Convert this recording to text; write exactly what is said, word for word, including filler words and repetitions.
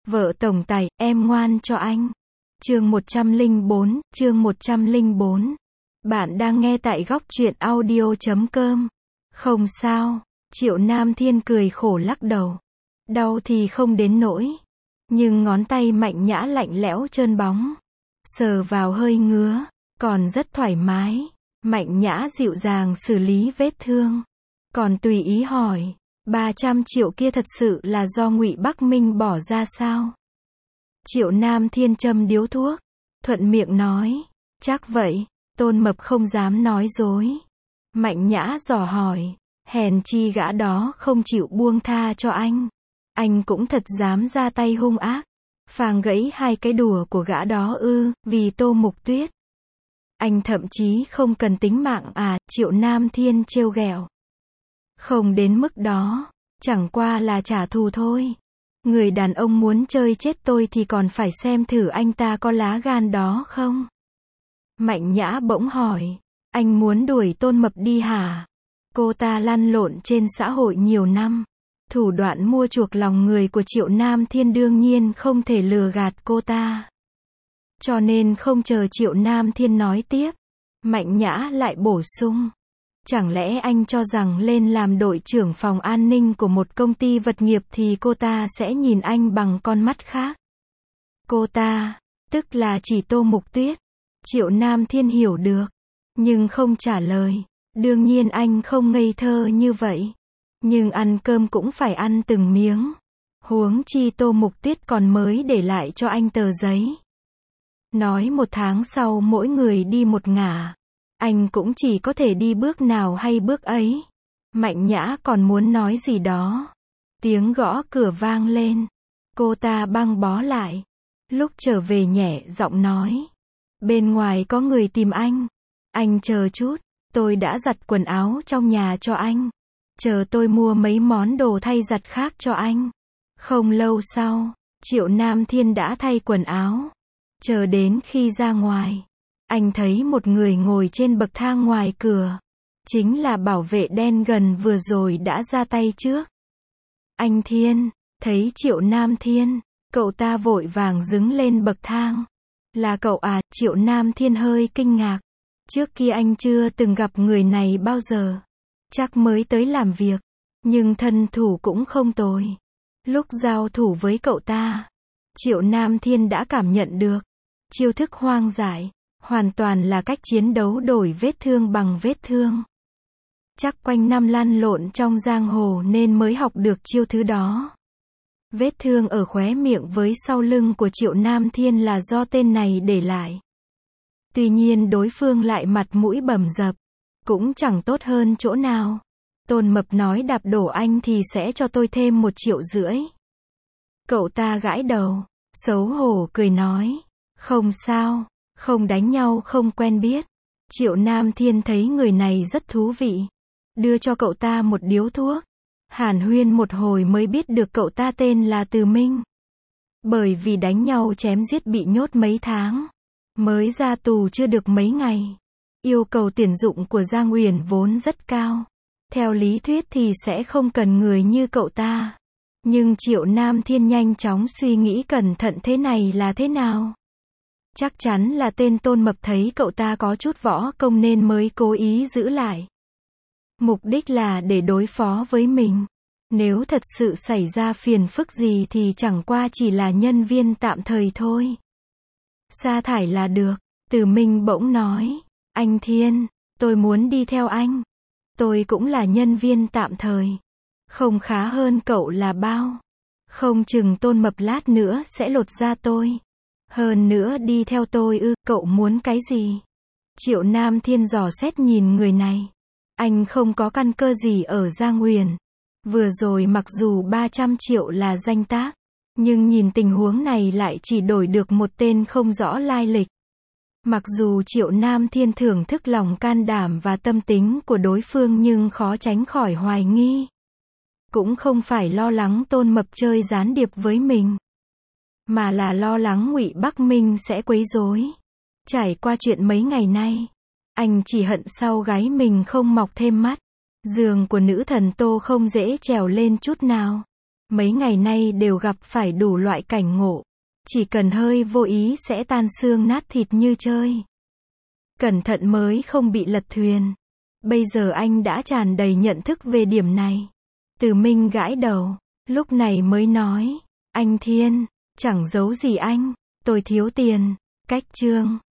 Vợ tổng tài, em ngoan cho anh. Chương một trăm lẻ bốn, chương một trăm lẻ bốn. Bạn đang nghe tại góc truyện audio chấm com. Không sao, Triệu Nam Thiên cười khổ lắc đầu. Đau thì không đến nỗi, nhưng ngón tay Mạnh Nhã lạnh lẽo trơn bóng, sờ vào hơi ngứa, còn rất thoải mái. Mạnh Nhã dịu dàng xử lý vết thương, còn tùy ý hỏi, ba trăm triệu kia thật sự là do Ngụy Bắc Minh bỏ ra sao? Triệu Nam Thiên châm điếu thuốc, thuận miệng nói, chắc vậy. Tôn Mập không dám nói dối. Mạnh Nhã dò hỏi, hèn chi gã đó không chịu buông tha cho anh. Anh cũng thật dám ra tay hung ác, phang gãy hai cái đùa của gã đó ư, vì Tô Mục Tuyết. Anh thậm chí không cần tính mạng à, Triệu Nam Thiên trêu ghẹo. Không đến mức đó, chẳng qua là trả thù thôi. Người đàn ông muốn chơi chết tôi thì còn phải xem thử anh ta có lá gan đó không? Mạnh Nhã bỗng hỏi, anh muốn đuổi Tôn Mập đi hả? Cô ta lăn lộn trên xã hội nhiều năm, thủ đoạn mua chuộc lòng người của Triệu Nam Thiên đương nhiên không thể lừa gạt cô ta. Cho nên không chờ Triệu Nam Thiên nói tiếp, Mạnh Nhã lại bổ sung, chẳng lẽ anh cho rằng lên làm đội trưởng phòng an ninh của một công ty vật nghiệp thì cô ta sẽ nhìn anh bằng con mắt khác? Cô ta, tức là chỉ Tô Mục Tuyết. Triệu Nam Thiên hiểu được, nhưng không trả lời. Đương nhiên anh không ngây thơ như vậy, nhưng ăn cơm cũng phải ăn từng miếng. Huống chi Tô Mục Tuyết còn mới để lại cho anh tờ giấy, nói một tháng sau mỗi người đi một ngả. Anh cũng chỉ có thể đi bước nào hay bước ấy. Mạnh Nhã còn muốn nói gì đó, tiếng gõ cửa vang lên. Cô ta băng bó lại, lúc trở về nhẹ giọng nói, bên ngoài có người tìm anh. Anh chờ chút, tôi đã giặt quần áo trong nhà cho anh. Chờ tôi mua mấy món đồ thay giặt khác cho anh. Không lâu sau, Triệu Nam Thiên đã thay quần áo. Chờ đến khi ra ngoài, anh thấy một người ngồi trên bậc thang ngoài cửa. Chính là bảo vệ đen gần vừa rồi đã ra tay trước. Anh Thiên, thấy Triệu Nam Thiên, cậu ta vội vàng đứng lên bậc thang. Là cậu à? Triệu Nam Thiên hơi kinh ngạc. Trước kia anh chưa từng gặp người này bao giờ. Chắc mới tới làm việc, nhưng thân thủ cũng không tồi. Lúc giao thủ với cậu ta, Triệu Nam Thiên đã cảm nhận được chiêu thức hoang dại, hoàn toàn là cách chiến đấu đổi vết thương bằng vết thương. Chắc quanh năm lăn lộn trong giang hồ nên mới học được chiêu thứ đó. Vết thương ở khóe miệng với sau lưng của Triệu Nam Thiên là do tên này để lại. Tuy nhiên đối phương lại mặt mũi bầm dập, cũng chẳng tốt hơn chỗ nào. Tôn Mập nói đạp đổ anh thì sẽ cho tôi thêm một triệu rưỡi. Cậu ta gãi đầu, xấu hổ cười nói, không sao, không đánh nhau không quen biết. Triệu Nam Thiên thấy người này rất thú vị, đưa cho cậu ta một điếu thuốc. Hàn huyên một hồi mới biết được cậu ta tên là Từ Minh. Bởi vì đánh nhau chém giết bị nhốt mấy tháng, mới ra tù chưa được mấy ngày. Yêu cầu tuyển dụng của Giang Uyển vốn rất cao. Theo lý thuyết thì sẽ không cần người như cậu ta. Nhưng Triệu Nam Thiên nhanh chóng suy nghĩ cẩn thận thế này là thế nào. Chắc chắn là tên Tôn Mập thấy cậu ta có chút võ công nên mới cố ý giữ lại. Mục đích là để đối phó với mình. Nếu thật sự xảy ra phiền phức gì thì chẳng qua chỉ là nhân viên tạm thời thôi. Sa thải là được. Từ Minh bỗng nói, anh Thiên, tôi muốn đi theo anh. Tôi cũng là nhân viên tạm thời. Không khá hơn cậu là bao. Không chừng Tôn Mập lát nữa sẽ lột da tôi. Hơn nữa đi theo tôi ư, cậu muốn cái gì? Triệu Nam Thiên dò xét nhìn người này. Anh không có căn cơ gì ở Giang Uyển. Vừa rồi mặc dù ba trăm triệu là danh tác, nhưng nhìn tình huống này lại chỉ đổi được một tên không rõ lai lịch. Mặc dù Triệu Nam Thiên thưởng thức lòng can đảm và tâm tính của đối phương nhưng khó tránh khỏi hoài nghi. Cũng không phải lo lắng Tôn Mập chơi gián điệp với mình, mà là lo lắng Ngụy Bắc Minh sẽ quấy rối. Trải qua chuyện mấy ngày nay, anh chỉ hận sau gáy mình không mọc thêm mắt. Giường của nữ thần Tô không dễ trèo lên chút nào. Mấy ngày nay đều gặp phải đủ loại cảnh ngộ. Chỉ cần hơi vô ý sẽ tan xương nát thịt như chơi. Cẩn thận mới không bị lật thuyền. Bây giờ anh đã tràn đầy nhận thức về điểm này. Từ Minh gãi đầu, lúc này mới nói, anh Thiên, chẳng giấu gì anh, tôi thiếu tiền. Cách chương